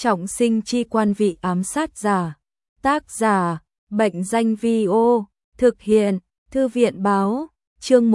Trọng sinh chi quan vị ám sát giả. Tác giả, Bệnh danh Vi-ô, thực hiện, Thư viện báo, chương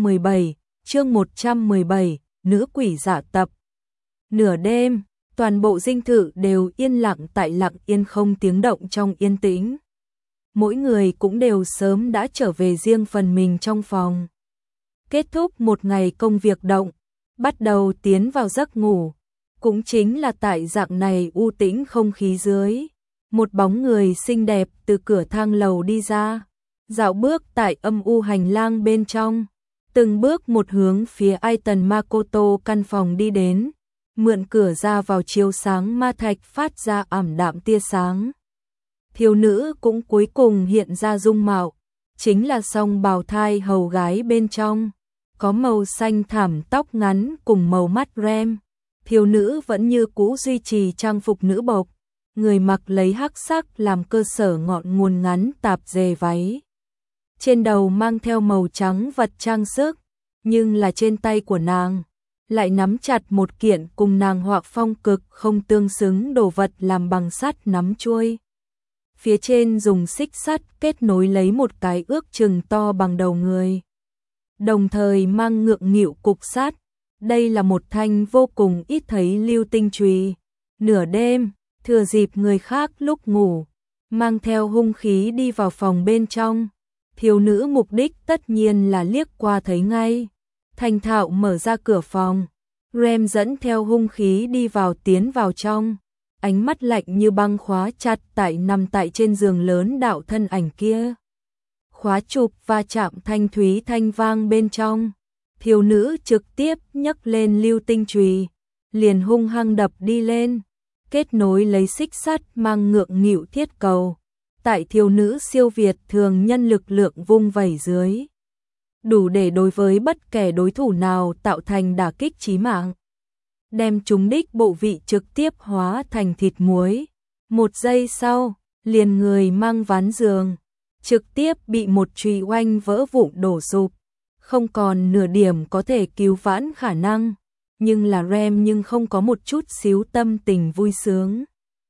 117, nữ quỷ giả tập. Nửa đêm, toàn bộ dinh thự đều yên lặng tại lặng yên không tiếng động trong yên tĩnh. Mỗi người cũng đều sớm đã trở về riêng phần mình trong phòng. Kết thúc một ngày công việc động, bắt đầu tiến vào giấc ngủ. Cũng chính là tại dạng này u tĩnh không khí dưới. Một bóng người xinh đẹp từ cửa thang lầu đi ra, dạo bước tại âm u hành lang bên trong, từng bước một hướng phía Aiton Makoto căn phòng đi đến, mượn cửa ra vào chiếu sáng ma thạch phát ra ảm đạm tia sáng. Thiếu nữ cũng cuối cùng hiện ra dung mạo, chính là song bào thai hầu gái bên trong, có màu xanh thảm tóc ngắn cùng màu mắt rem. Thiếu nữ vẫn như cũ duy trì trang phục nữ bộc, người mặc lấy hắc sắc làm cơ sở ngọn nguồn ngắn tạp dề váy. Trên đầu mang theo màu trắng vật trang sức, nhưng là trên tay của nàng lại nắm chặt một kiện cùng nàng họa phong cực không tương xứng đồ vật làm bằng sắt nắm chuôi. Phía trên dùng xích sắt kết nối lấy một cái ước chừng to bằng đầu người, đồng thời mang ngượng nghịu cục sắt. Đây là một thanh vô cùng ít thấy lưu tinh chùy. Nửa đêm, thừa dịp người khác lúc ngủ, mang theo hung khí đi vào phòng bên trong. Thiếu nữ mục đích tất nhiên là liếc qua thấy ngay. Thành thạo mở ra cửa phòng, Rem dẫn theo hung khí đi vào tiến vào trong. Ánh mắt lạnh như băng khóa chặt tại nằm tại trên giường lớn đạo thân ảnh kia. Khóa chụp va chạm thanh thúy thanh vang bên trong. Thiếu nữ trực tiếp nhấc lên lưu tinh chùy, liền hung hăng đập đi lên, kết nối lấy xích sắt mang ngượng nghịu thiết cầu. Tại thiếu nữ siêu việt thường nhân lực lượng vung vẩy dưới, đủ để đối với bất kể đối thủ nào tạo thành đả kích chí mạng, đem chúng đích bộ vị trực tiếp hóa thành thịt muối. Một giây sau, liền người mang ván giường, trực tiếp bị một chùy oanh vỡ vụn đổ sụp. Không còn nửa điểm có thể cứu vãn khả năng, nhưng là Rem nhưng không có một chút xíu tâm tình vui sướng.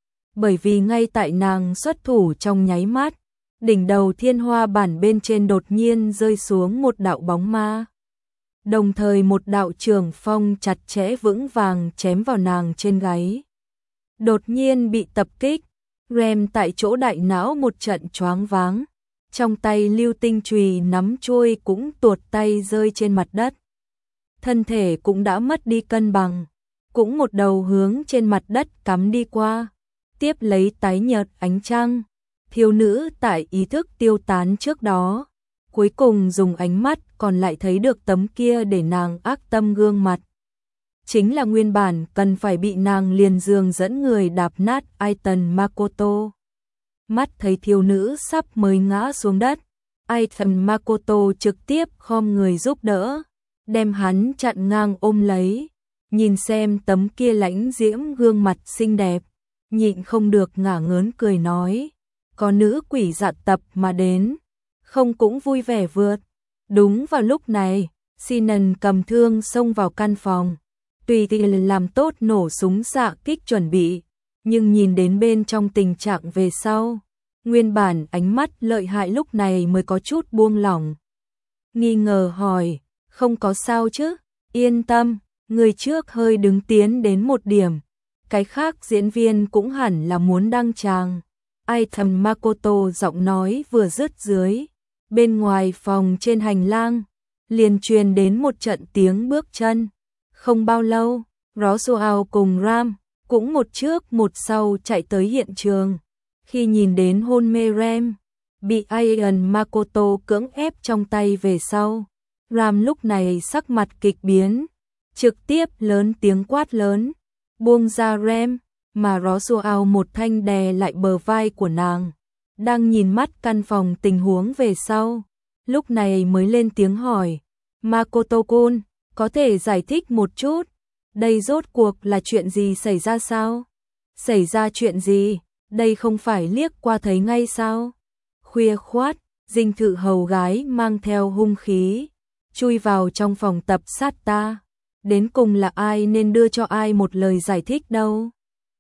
Bởi vì ngay tại nàng xuất thủ trong nháy mắt, đỉnh đầu thiên hoa bản bên trên đột nhiên rơi xuống một đạo bóng ma. Đồng thời một đạo trường phong chặt chẽ vững vàng chém vào nàng trên gáy. Đột nhiên bị tập kích, Rem tại chỗ đại não một trận choáng váng. Trong tay lưu tinh chùy nắm chuôi cũng tuột tay rơi trên mặt đất. Thân thể cũng đã mất đi cân bằng, cũng một đầu hướng trên mặt đất cắm đi qua, tiếp lấy tái nhợt ánh trăng. Thiếu nữ tại ý thức tiêu tán trước đó, cuối cùng dùng ánh mắt còn lại thấy được tấm kia để nàng ác tâm gương mặt. Chính là nguyên bản cần phải bị nàng liền giường dẫn người đạp nát Aiton Makoto. Mắt thấy thiếu nữ sắp mới ngã xuống đất, Aiton Makoto trực tiếp khom người giúp đỡ, đem hắn chặn ngang ôm lấy, nhìn xem tấm kia lãnh diễm gương mặt xinh đẹp, nhịn không được ngả ngớn cười nói, có nữ quỷ dạ tập mà đến, không cũng vui vẻ vượt. Đúng vào lúc này, Sinan cầm thương xông vào căn phòng, tùy tiện làm tốt nổ súng xạ kích chuẩn bị. Nhưng nhìn đến bên trong tình trạng về sau, nguyên bản ánh mắt lợi hại lúc này mới có chút buông lỏng. Nghi ngờ hỏi, không có sao chứ, yên tâm, người trước hơi đứng tiến đến một điểm, cái khác diễn viên cũng hẳn là muốn đăng tràng. Aiton Makoto giọng nói vừa dứt dưới, bên ngoài phòng trên hành lang, liền truyền đến một trận tiếng bước chân. Không bao lâu, Roswell cùng Ram cũng một trước một sau chạy tới hiện trường. Khi nhìn đến hôn mê Rem bị Aiton Makoto cưỡng ép trong tay về sau, Ram lúc này sắc mặt kịch biến, trực tiếp lớn tiếng quát lớn, buông ra Rem, mà Roswell một thanh đè lại bờ vai của nàng, đang nhìn mắt căn phòng tình huống về sau, lúc này mới lên tiếng hỏi, Makoto-kun, có thể giải thích một chút, đây rốt cuộc là chuyện gì xảy ra sao? Xảy ra chuyện gì? Đây không phải liếc qua thấy ngay sao? Khuya khoát, dinh thự hầu gái mang theo hung khí, chui vào trong phòng tập sát ta. Đến cùng là ai nên đưa cho ai một lời giải thích đâu?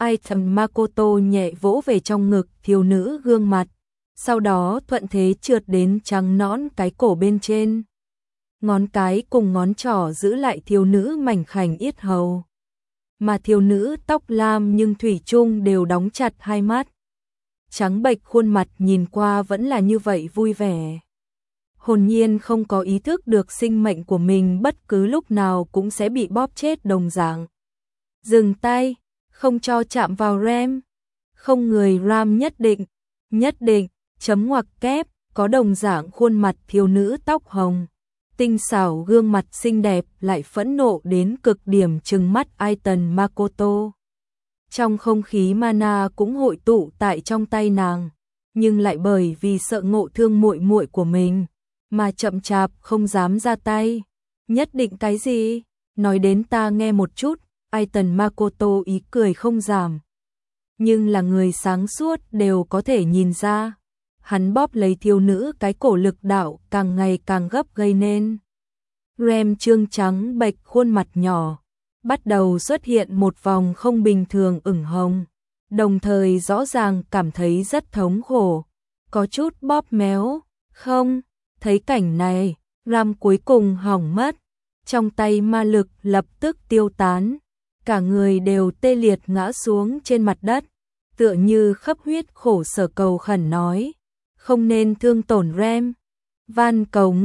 Item Makoto nhẹ vỗ về trong ngực thiếu nữ gương mặt, sau đó thuận thế trượt đến trắng nõn cái cổ bên trên. Ngón cái cùng ngón trỏ giữ lại thiếu nữ mảnh khảnh yết hầu. Mà thiếu nữ tóc lam nhưng thủy chung đều đóng chặt hai mắt. Trắng bệch khuôn mặt nhìn qua vẫn là như vậy vui vẻ. Hồn nhiên không có ý thức được sinh mệnh của mình bất cứ lúc nào cũng sẽ bị bóp chết đồng dạng. Dừng tay, không cho chạm vào Ram. Không người Ram nhất định, chấm ngoặc kép, có đồng dạng khuôn mặt thiếu nữ tóc hồng. Tinh xảo gương mặt xinh đẹp lại phẫn nộ đến cực điểm trừng mắt Aiton Makoto. Trong không khí mana cũng hội tụ tại trong tay nàng, nhưng lại bởi vì sợ ngộ thương muội muội của mình mà chậm chạp không dám ra tay. Nhất định cái gì? Nói đến ta nghe một chút. Aiton Makoto ý cười không giảm. Nhưng là người sáng suốt đều có thể nhìn ra. Hắn bóp lấy thiếu nữ cái cổ lực đạo càng ngày càng gấp gây nên. Ram trương trắng bệch khuôn mặt nhỏ, bắt đầu xuất hiện một vòng không bình thường ửng hồng, đồng thời rõ ràng cảm thấy rất thống khổ, có chút bóp méo. Không, thấy cảnh này, Ram cuối cùng hỏng mất, trong tay ma lực lập tức tiêu tán, cả người đều tê liệt ngã xuống trên mặt đất, tựa như khắp huyết khổ sở cầu khẩn nói, không nên thương tổn Ram, van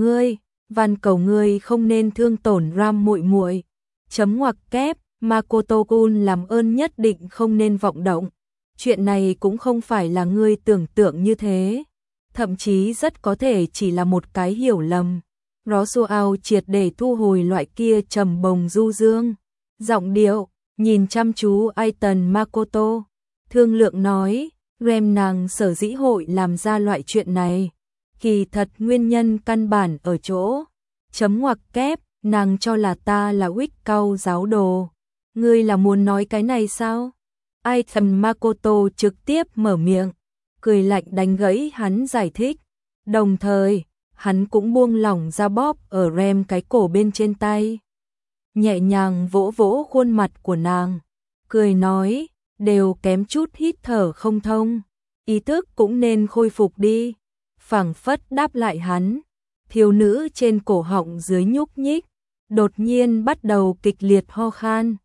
cầu ngươi không nên thương tổn Ram muội muội. Chấm ngoặc kép, Makoto-kun làm ơn nhất định không nên vọng động. Chuyện này cũng không phải là ngươi tưởng tượng như thế, thậm chí rất có thể chỉ là một cái hiểu lầm. Rosuao triệt để thu hồi loại kia trầm bồng du dương, giọng điệu, nhìn chăm chú Aiton Makoto, thương lượng nói, Ram nàng sở dĩ hội làm ra loại chuyện này. Kỳ thật nguyên nhân căn bản ở chỗ, chấm ngoặc kép, nàng cho là ta là Wick Cao giáo đồ. Ngươi là muốn nói cái này sao? Aiton Makoto trực tiếp mở miệng, cười lạnh đánh gãy hắn giải thích. Đồng thời, hắn cũng buông lỏng ra bóp ở Ram cái cổ bên trên tay. Nhẹ nhàng vỗ vỗ khuôn mặt của nàng, cười nói, đều kém chút hít thở không thông. Ý thức cũng nên khôi phục đi. Phảng phất đáp lại hắn, thiếu nữ trên cổ họng dưới nhúc nhích, đột nhiên bắt đầu kịch liệt ho khan.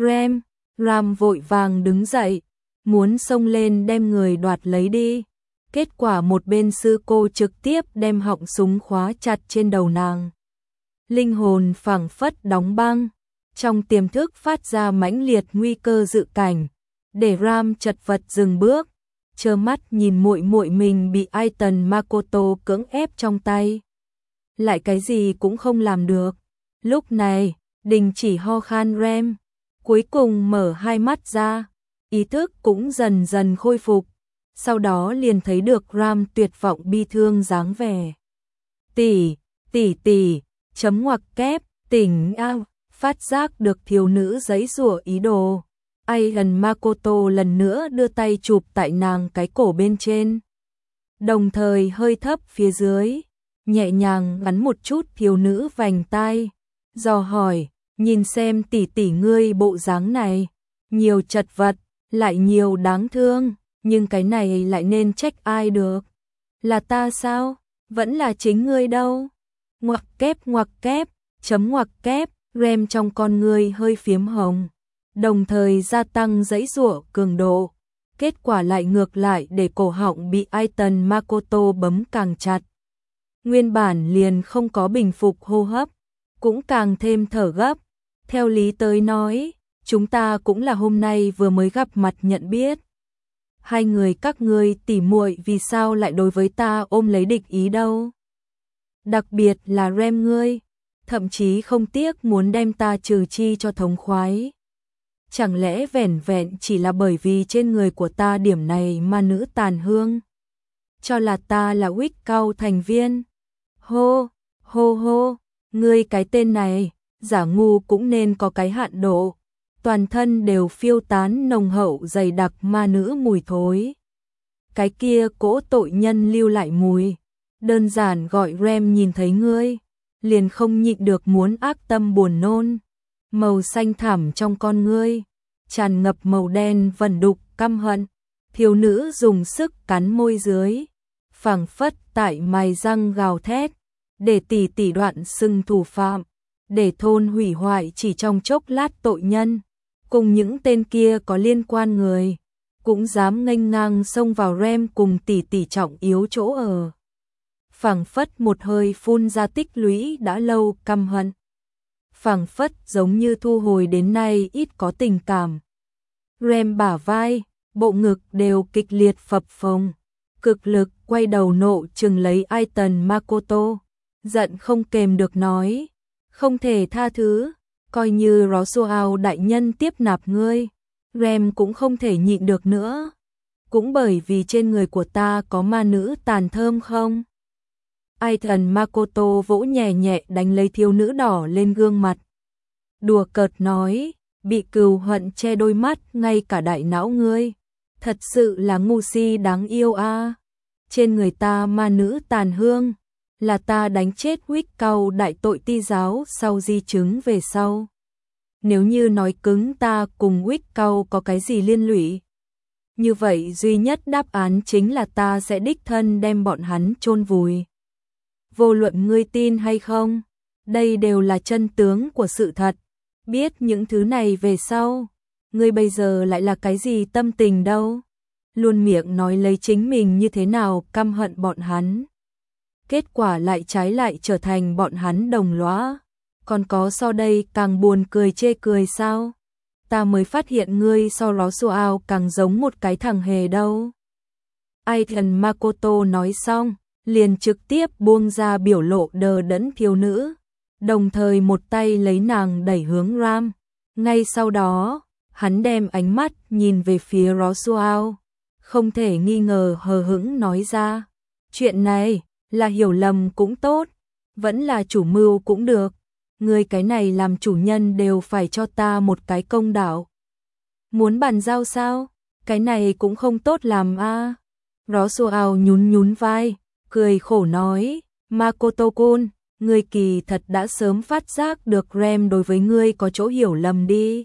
Ram vội vàng đứng dậy, muốn xông lên đem người đoạt lấy đi. Kết quả một bên sư cô trực tiếp đem họng súng khóa chặt trên đầu nàng. Linh hồn phảng phất đóng băng, trong tiềm thức phát ra mãnh liệt nguy cơ dự cảnh, để Ram chật vật dừng bước, trơ mắt nhìn muội muội mình bị Aiton Makoto cưỡng ép trong tay. Lại cái gì cũng không làm được. Lúc này, đình chỉ ho khan Ram, cuối cùng mở hai mắt ra, ý thức cũng dần dần khôi phục, sau đó liền thấy được Ram tuyệt vọng bi thương dáng vẻ. Tỷ, chấm ngoặc kép, tỉnh ao, phát giác được thiếu nữ giãy giụa ý đồ. Aiton Makoto lần nữa đưa tay chụp tại nàng cái cổ bên trên, đồng thời hơi thấp phía dưới, nhẹ nhàng gắn một chút thiếu nữ vành tai, dò hỏi, nhìn xem tỷ ngươi bộ dáng này, nhiều chật vật, lại nhiều đáng thương, nhưng cái này lại nên trách ai được? Là ta sao? Vẫn là chính ngươi đâu? Ngoặc kép, chấm ngoặc kép, Ram trong con ngươi hơi phiếm hồng, đồng thời gia tăng giãy giụa cường độ, kết quả lại ngược lại để cổ họng bị Aiton Makoto bấm càng chặt. Nguyên bản liền không có bình phục hô hấp, cũng càng thêm thở gấp. Theo lý tới nói, chúng ta cũng là hôm nay vừa mới gặp mặt nhận biết. Hai người các ngươi tỉ muội vì sao lại đối với ta ôm lấy địch ý đâu? Đặc biệt là Ram ngươi, thậm chí không tiếc muốn đem ta trừ chi cho thống khoái. Chẳng lẽ vẻn vẹn chỉ là bởi vì trên người của ta điểm này mà nữ tàn hương? Cho là ta là Wick Cao thành viên. Hô, ngươi cái tên này, giả ngu cũng nên có cái hạn độ. Toàn thân đều phiêu tán nồng hậu dày đặc ma nữ mùi thối. Cái kia cỗ tội nhân lưu lại mùi. Đơn giản gọi Ram nhìn thấy ngươi, liền không nhịn được muốn ác tâm buồn nôn. Màu xanh thẳm trong con ngươi, tràn ngập màu đen vẩn đục căm hận. Thiếu nữ dùng sức cắn môi dưới, phảng phất tại mài răng gào thét, để tỷ tỷ đoạn xưng thủ phạm, để thôn hủy hoại chỉ trong chốc lát tội nhân, cùng những tên kia có liên quan người, cũng dám nghênh ngang xông vào Rem cùng tỷ tỷ trọng yếu chỗ ở. Phảng phất một hơi phun ra tích lũy đã lâu căm hận. Phảng phất giống như thu hồi đến nay ít có tình cảm. Rem bả vai, bộ ngực đều kịch liệt phập phồng, cực lực quay đầu nộ trừng lấy Aiton Makoto, giận không kềm được nói, không thể tha thứ, coi như Roswell đại nhân tiếp nạp ngươi, Rem cũng không thể nhịn được nữa, cũng bởi vì trên người của ta có ma nữ tàn thơm không? Aiton Makoto vỗ nhẹ nhẹ đánh lấy thiếu nữ đỏ lên gương mặt. Đùa cợt nói, bị cừu hận che đôi mắt ngay cả đại não ngươi. Thật sự là ngu si đáng yêu a. Trên người ta ma nữ tàn hương, là ta đánh chết Wickau đại tội ti giáo sau di chứng về sau. Nếu như nói cứng ta cùng Wickau có cái gì liên lụy, như vậy duy nhất đáp án chính là ta sẽ đích thân đem bọn hắn chôn vùi. Vô luận ngươi tin hay không, đây đều là chân tướng của sự thật. Biết những thứ này về sau, ngươi bây giờ lại là cái gì tâm tình đâu? Luôn miệng nói lấy chính mình như thế nào căm hận bọn hắn. Kết quả lại trái lại trở thành bọn hắn đồng lõa. Còn có so đây càng buồn cười chê cười sao? Ta mới phát hiện ngươi so Roswell càng giống một cái thằng hề đâu. Aiton Makoto nói xong, liền trực tiếp buông ra biểu lộ đờ đẫn thiếu nữ, đồng thời một tay lấy nàng đẩy hướng Ram. Ngay sau đó, hắn đem ánh mắt nhìn về phía Roswell, không thể nghi ngờ hờ hững nói ra, chuyện này là hiểu lầm cũng tốt, vẫn là chủ mưu cũng được, người cái này làm chủ nhân đều phải cho ta một cái công đạo. Muốn bàn giao sao? Cái này cũng không tốt làm a. Roswell nhún nhún vai, cười khổ nói, Makoto-kun, ngươi kỳ thật đã sớm phát giác được Rem đối với ngươi có chỗ hiểu lầm đi.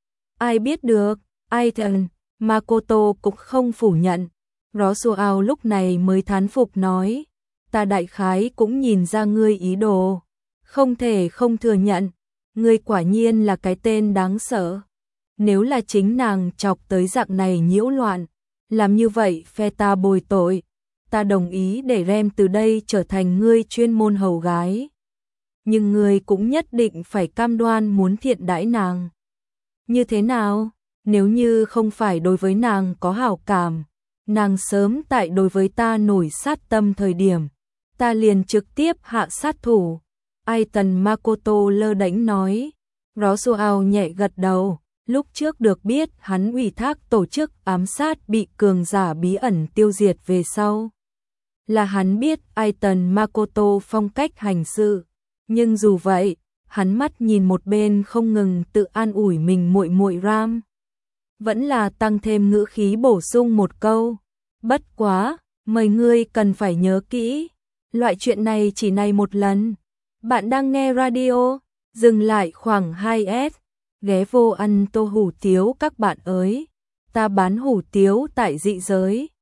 Ai biết được, Aiton, Makoto cũng không phủ nhận. Roswell lúc này mới thán phục nói, ta đại khái cũng nhìn ra ngươi ý đồ, không thể không thừa nhận, ngươi quả nhiên là cái tên đáng sợ. Nếu là chính nàng chọc tới dạng này nhiễu loạn, làm như vậy phe ta bồi tội, ta đồng ý để Rem từ đây trở thành ngươi chuyên môn hầu gái. Nhưng ngươi cũng nhất định phải cam đoan muốn thiện đãi nàng. Như thế nào? Nếu như không phải đối với nàng có hảo cảm, nàng sớm tại đối với ta nổi sát tâm thời điểm, ta liền trực tiếp hạ sát thủ. Aiton Makoto lơ đễnh nói. Roswell nhẹ gật đầu, lúc trước được biết hắn ủy thác tổ chức ám sát bị cường giả bí ẩn tiêu diệt về sau. Là hắn biết Aiton Makoto phong cách hành sự, nhưng dù vậy, hắn mắt nhìn một bên không ngừng tự an ủi mình muội muội Ram, vẫn là tăng thêm ngữ khí bổ sung một câu, bất quá, mời ngươi cần phải nhớ kỹ, loại chuyện này chỉ này một lần. Bạn đang nghe radio, dừng lại khoảng 2S, ghé vô ăn tô hủ tiếu các bạn ơi, ta bán hủ tiếu tại dị giới.